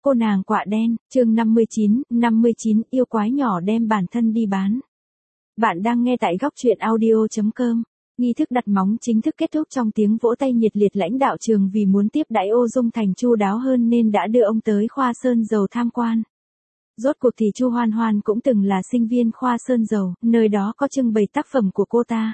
Cô nàng quạ đen, chương 59, yêu quái nhỏ đem bản thân đi bán. Bạn đang nghe tại góc truyện audio.com. Nghi thức đặt móng chính thức kết thúc trong tiếng vỗ tay nhiệt liệt. Lãnh đạo trường vì muốn tiếp đãi Ô Dung Thành chu đáo hơn nên đã đưa ông tới khoa sơn dầu tham quan. Rốt cuộc thì Chu Hoan Hoan cũng từng là sinh viên khoa sơn dầu, nơi đó có trưng bày tác phẩm của cô ta.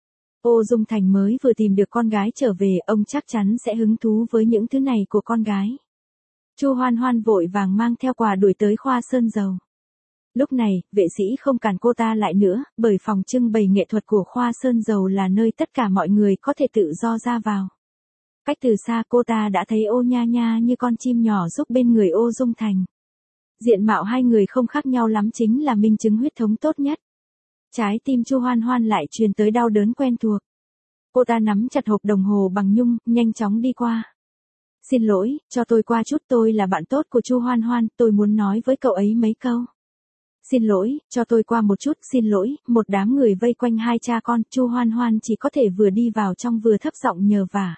Ô Dung Thành mới vừa tìm được con gái trở về, ông chắc chắn sẽ hứng thú với những thứ này của con gái. Chu Hoan Hoan vội vàng mang theo quà đuổi tới khoa sơn dầu. Lúc này, vệ sĩ không cản cô ta lại nữa, bởi phòng trưng bày nghệ thuật của khoa sơn dầu là nơi tất cả mọi người có thể tự do ra vào. Cách từ xa cô ta đã thấy Ô Nha Nha như con chim nhỏ giúp bên người Ô Dung Thành. Diện mạo hai người không khác nhau lắm, chính là minh chứng huyết thống tốt nhất. Trái tim Chu Hoan Hoan lại truyền tới đau đớn quen thuộc. Cô ta nắm chặt hộp đồng hồ bằng nhung, nhanh chóng đi qua. Xin lỗi, cho tôi qua chút, tôi là bạn tốt của Chu Hoan Hoan, tôi muốn nói với cậu ấy mấy câu. Xin lỗi, cho tôi qua một chút, xin lỗi, một đám người vây quanh hai cha con, Chu Hoan Hoan chỉ có thể vừa đi vào trong vừa thấp giọng nhờ vả.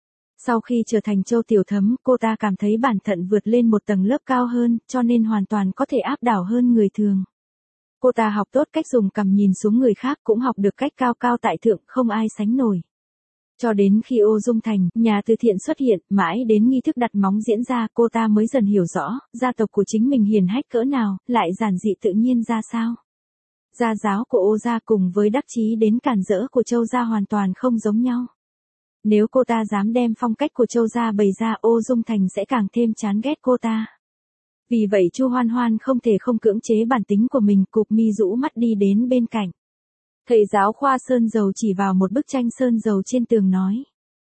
Sau khi trở thành Châu Tiểu Thấm, cô ta cảm thấy bản thân vượt lên một tầng lớp cao hơn, cho nên hoàn toàn có thể áp đảo hơn người thường. Cô ta học tốt cách dùng cằm nhìn xuống người khác, cũng học được cách cao cao tại thượng, không ai sánh nổi. Cho đến khi Ô Dung Thành, nhà từ thiện xuất hiện, mãi đến nghi thức đặt móng diễn ra, cô ta mới dần hiểu rõ, gia tộc của chính mình hiền hách cỡ nào, lại giản dị tự nhiên ra sao. Gia giáo của Ô gia cùng với đắc chí đến cản rỡ của Châu gia hoàn toàn không giống nhau. Nếu cô ta dám đem phong cách của Châu gia bày ra, Ô Dung Thành sẽ càng thêm chán ghét cô ta. Vì vậy Chu Hoan Hoan không thể không cưỡng chế bản tính của mình, cụp mi rũ mắt đi đến bên cạnh. Thầy giáo khoa sơn dầu chỉ vào một bức tranh sơn dầu trên tường nói.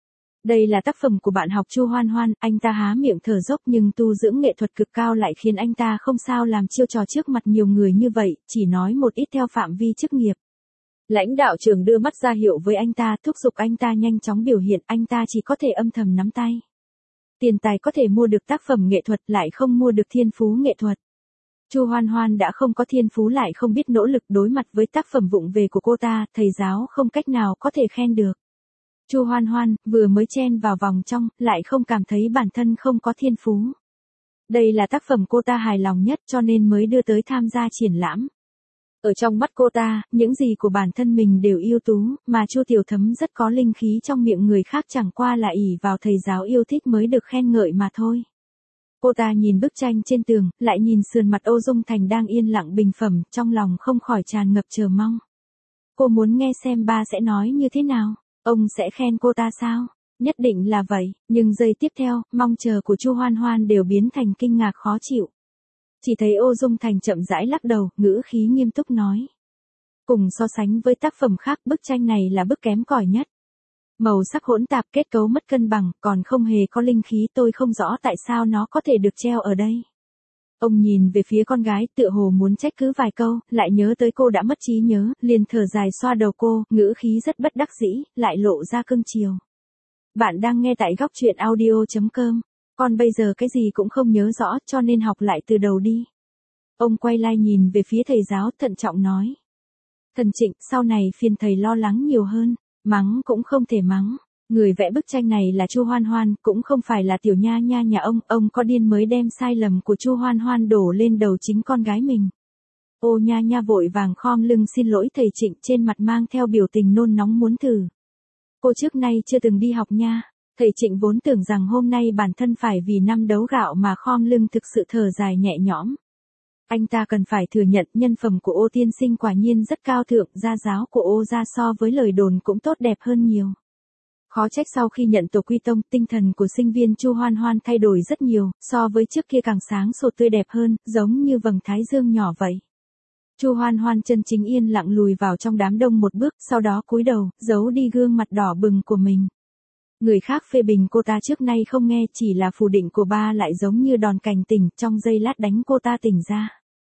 Đây là tác phẩm của bạn học Chu Hoan Hoan. Anh ta há miệng thở dốc, nhưng tu dưỡng nghệ thuật cực cao lại khiến anh ta không sao làm chiêu trò trước mặt nhiều người như vậy, chỉ nói một ít theo phạm vi chức nghiệp. Lãnh đạo trường đưa mắt ra hiệu với anh ta, thúc giục anh ta nhanh chóng biểu hiện, anh ta chỉ có thể âm thầm nắm tay. Tiền tài có thể mua được tác phẩm nghệ thuật, lại không mua được thiên phú nghệ thuật. Chu Hoan Hoan đã không có thiên phú lại không biết nỗ lực, đối mặt với tác phẩm vụng về của cô ta, thầy giáo không cách nào có thể khen được. Chu Hoan Hoan vừa mới chen vào vòng trong, lại không cảm thấy bản thân không có thiên phú. Đây là tác phẩm cô ta hài lòng nhất, cho nên mới đưa tới tham gia triển lãm. Ở trong mắt cô ta, những gì của bản thân mình đều ưu tú, mà Chu Tiểu Thấm rất có linh khí trong miệng người khác chẳng qua là ỷ vào thầy giáo yêu thích mới được khen ngợi mà thôi. Cô ta nhìn bức tranh trên tường, lại nhìn sườn mặt Ô Dung Thành đang yên lặng bình phẩm, trong lòng không khỏi tràn ngập chờ mong. Cô muốn nghe xem ba sẽ nói như thế nào, ông sẽ khen cô ta sao? Nhất định là vậy, nhưng giây tiếp theo, mong chờ của Chu Hoan Hoan đều biến thành kinh ngạc khó chịu. Chỉ thấy Ô Dung Thành chậm rãi lắc đầu, ngữ khí nghiêm túc nói. Cùng so sánh với tác phẩm khác, bức tranh này là bức kém cỏi nhất. Màu sắc hỗn tạp, kết cấu mất cân bằng, còn không hề có linh khí, tôi không rõ tại sao nó có thể được treo ở đây. Ông nhìn về phía con gái, tựa hồ muốn trách cứ vài câu, lại nhớ tới cô đã mất trí nhớ, liền thở dài xoa đầu cô, ngữ khí rất bất đắc dĩ, lại lộ ra cưng chiều. Bạn đang nghe tại góc truyện audio.com. Con bây giờ cái gì cũng không nhớ rõ, cho nên học lại từ đầu đi. Ông quay lại nhìn về phía thầy giáo, thận trọng nói. Thần Trịnh, sau này phiền thầy lo lắng nhiều hơn. Mắng cũng không thể mắng. Người vẽ bức tranh này là Chu Hoan Hoan, cũng không phải là Tiểu Nha Nha nhà ông có điên mới đem sai lầm của Chu Hoan Hoan đổ lên đầu chính con gái mình. Ô Nha Nha vội vàng khom lưng xin lỗi thầy Trịnh, trên mặt mang theo biểu tình nôn nóng muốn thử. Cô trước nay chưa từng đi học nha. Thầy Trịnh vốn tưởng rằng hôm nay bản thân phải vì năm đấu gạo mà khom lưng, thực sự thở dài nhẹ nhõm. Anh ta cần phải thừa nhận nhân phẩm của Ô tiên sinh quả nhiên rất cao thượng, gia giáo của Ô gia so với lời đồn cũng tốt đẹp hơn nhiều. Khó trách sau khi nhận tổ quy tông, tinh thần của sinh viên Chu Hoan Hoan thay đổi rất nhiều, so với trước kia càng sáng sủa tươi đẹp hơn, giống như vầng thái dương nhỏ vậy. Chu Hoan Hoan chân chính yên lặng lùi vào trong đám đông một bước, sau đó cúi đầu, giấu đi gương mặt đỏ bừng của mình. Người khác phê bình cô ta trước nay không nghe, chỉ là phủ định của ba lại giống như đòn cảnh tỉnh, trong giây lát đánh cô ta tỉnh ra.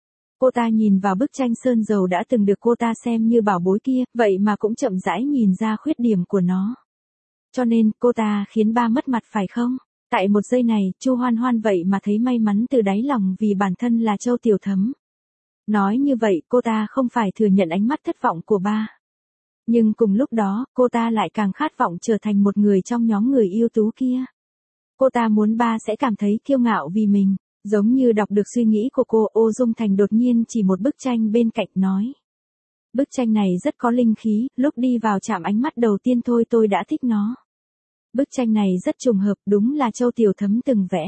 Cô ta nhìn vào bức tranh sơn dầu đã từng được cô ta xem như bảo bối kia, vậy mà cũng chậm rãi nhìn ra khuyết điểm của nó. Cho nên, cô ta khiến ba mất mặt phải không? Tại một giây này, Chu Hoan Hoan vậy mà thấy may mắn từ đáy lòng vì bản thân là Châu Tiểu Thấm. Nói như vậy, cô ta không phải thừa nhận ánh mắt thất vọng của ba. Nhưng cùng lúc đó, cô ta lại càng khát vọng trở thành một người trong nhóm người ưu tú kia. Cô ta muốn ba sẽ cảm thấy kiêu ngạo vì mình. Giống như đọc được suy nghĩ của cô, Ô Dung Thành đột nhiên chỉ một bức tranh bên cạnh nói. Bức tranh này rất có linh khí, lúc đi vào chạm ánh mắt đầu tiên thôi tôi đã thích nó. Bức tranh này rất trùng hợp, đúng là Châu Tiểu Thấm từng vẽ.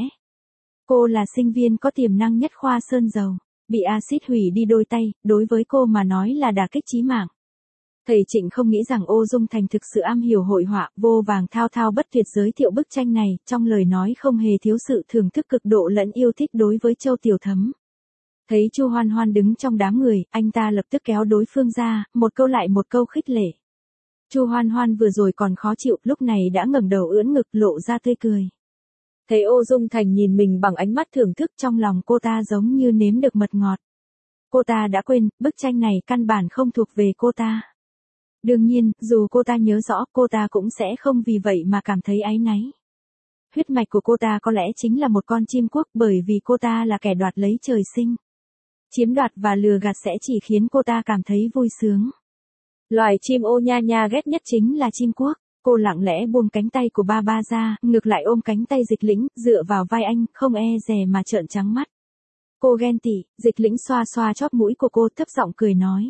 Cô là sinh viên có tiềm năng nhất khoa sơn dầu, bị axit hủy đi đôi tay, đối với cô mà nói là đả kích chí mạng. Thầy Trịnh không nghĩ rằng Ô Dung Thành thực sự am hiểu hội họa, vô vàng thao thao bất tuyệt giới thiệu bức tranh này, trong lời nói không hề thiếu sự thưởng thức cực độ lẫn yêu thích đối với Châu Tiểu Thấm. Thấy Chu Hoan Hoan đứng trong đám người, anh ta lập tức kéo đối phương ra, một câu lại một câu khích lệ. Chu Hoan Hoan vừa rồi còn khó chịu, lúc này đã ngẩng đầu ưỡn ngực lộ ra tươi cười. Thấy Ô Dung Thành nhìn mình bằng ánh mắt thưởng thức, trong lòng cô ta giống như nếm được mật ngọt. Cô ta đã quên, bức tranh này căn bản không thuộc về cô ta. Đương nhiên, dù cô ta nhớ rõ, cô ta cũng sẽ không vì vậy mà cảm thấy áy náy. Huyết mạch của cô ta có lẽ chính là một con chim quốc, bởi vì cô ta là kẻ đoạt lấy trời sinh. Chiếm đoạt và lừa gạt sẽ chỉ khiến cô ta cảm thấy vui sướng. Loài chim Ô Nha Nha ghét nhất chính là chim quốc. Cô lặng lẽ buông cánh tay của ba ba ra, ngược lại ôm cánh tay Dịch Lĩnh, dựa vào vai anh, không e dè mà trợn trắng mắt. Cô ghen tị, Dịch Lĩnh xoa xoa chóp mũi của cô, thấp giọng cười nói.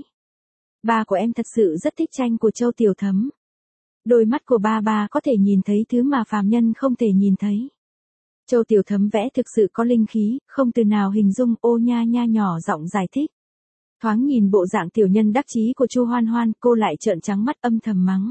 Ba của em thật sự rất thích tranh của Châu Tiểu Thấm. Đôi mắt của ba ba có thể nhìn thấy thứ mà phàm nhân không thể nhìn thấy. Châu Tiểu Thấm vẽ thực sự có linh khí, không từ nào hình dung. Ô Nha Nha nhỏ giọng giải thích. Thoáng nhìn bộ dạng tiểu nhân đắc chí của Chu Hoan Hoan, cô lại trợn trắng mắt âm thầm mắng.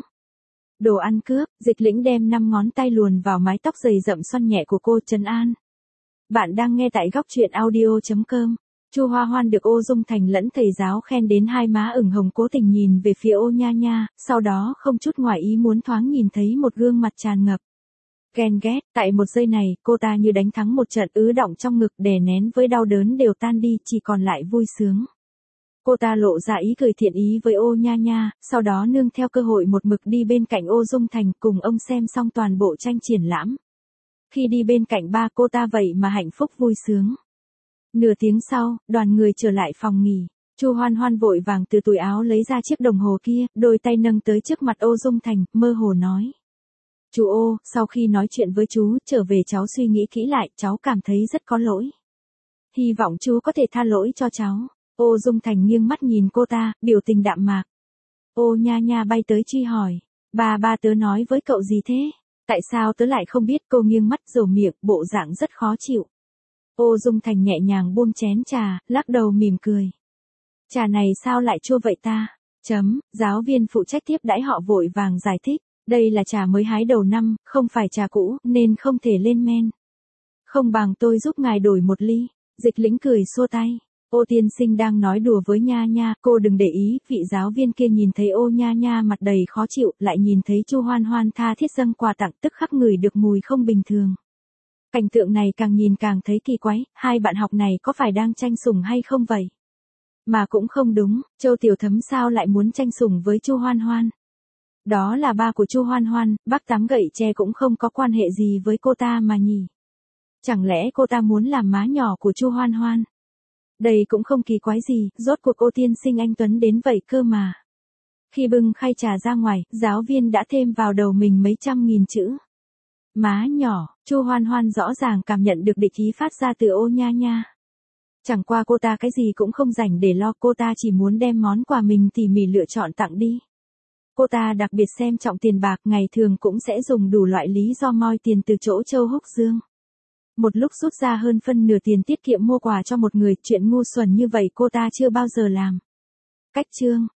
Đồ ăn cướp. Dịch Lĩnh đem 5 ngón tay luồn vào mái tóc dày rậm xoăn nhẹ của cô, trấn an. Bạn đang nghe tại góc truyện audio.com. Chu Hoa Hoan được Ô Dung Thành lẫn thầy giáo khen đến hai má ửng hồng, cố tình nhìn về phía Ô Nha Nha, sau đó không chút ngoài ý muốn thoáng nhìn thấy một gương mặt tràn ngập ghen ghét. Tại một giây này, cô ta như đánh thắng một trận, ứ đọng trong ngực đè nén với đau đớn đều tan đi, chỉ còn lại vui sướng. Cô ta lộ ra ý cười thiện ý với Ô Nha Nha, sau đó nương theo cơ hội một mực đi bên cạnh Ô Dung Thành cùng ông xem xong toàn bộ tranh triển lãm. Khi đi bên cạnh ba cô ta vậy mà hạnh phúc vui sướng. Nửa tiếng sau, đoàn người trở lại phòng nghỉ. Chu Hoan Hoan vội vàng từ túi áo lấy ra chiếc đồng hồ kia, đôi tay nâng tới trước mặt Ô Dung Thành, mơ hồ nói. Chú Ô, sau khi nói chuyện với chú, trở về cháu suy nghĩ kỹ lại, cháu cảm thấy rất có lỗi. Hy vọng chú có thể tha lỗi cho cháu. Ô Dung Thành nghiêng mắt nhìn cô ta, biểu tình đạm mạc. Ô Nha Nha bay tới truy hỏi. Ba tớ nói với cậu gì thế? Tại sao tớ lại không biết? Cô nghiêng mắt rầu miệng, bộ dạng rất khó chịu. Ô Dung Thành nhẹ nhàng buông chén trà, lắc đầu mỉm cười. Trà này sao lại chua vậy ta? Giáo viên phụ trách tiếp đãi họ vội vàng giải thích. Đây là trà mới hái đầu năm, không phải trà cũ, nên không thể lên men. Không bằng tôi giúp ngài đổi một ly. Dịch Lĩnh cười xua tay. Ô tiên sinh đang nói đùa với Nha Nha, cô đừng để ý. Vị giáo viên kia nhìn thấy Ô Nha Nha mặt đầy khó chịu, lại nhìn thấy Chu Hoan Hoan tha thiết dâng quà tặng, tức khắc ngửi được mùi không bình thường. Cảnh tượng này càng nhìn càng thấy kỳ quái, hai bạn học này có phải đang tranh sủng hay không vậy? Mà cũng không đúng, Châu Tiểu Thấm sao lại muốn tranh sủng với Chu Hoan Hoan? Đó là ba của Chu Hoan Hoan, bác Tám gậy tre cũng không có quan hệ gì với cô ta mà nhỉ? Chẳng lẽ cô ta muốn làm má nhỏ của Chu Hoan Hoan? Đây cũng không kỳ quái gì, rốt cuộc Ô tiên sinh anh Tuấn đến vậy cơ mà. Khi bưng khay trà ra ngoài, giáo viên đã thêm vào đầu mình mấy trăm nghìn chữ. Má nhỏ, Chu Hoan Hoan rõ ràng cảm nhận được địch ý phát ra từ Ô Nha Nha. Chẳng qua cô ta cái gì cũng không rảnh để lo, cô ta chỉ muốn đem món quà mình tỉ mỉ lựa chọn tặng đi. Cô ta đặc biệt xem trọng tiền bạc, ngày thường cũng sẽ dùng đủ loại lý do moi tiền từ chỗ Châu Húc Dương. Một lúc rút ra hơn phân nửa tiền tiết kiệm mua quà cho một người, chuyện ngu xuẩn như vậy cô ta chưa bao giờ làm. Cách chương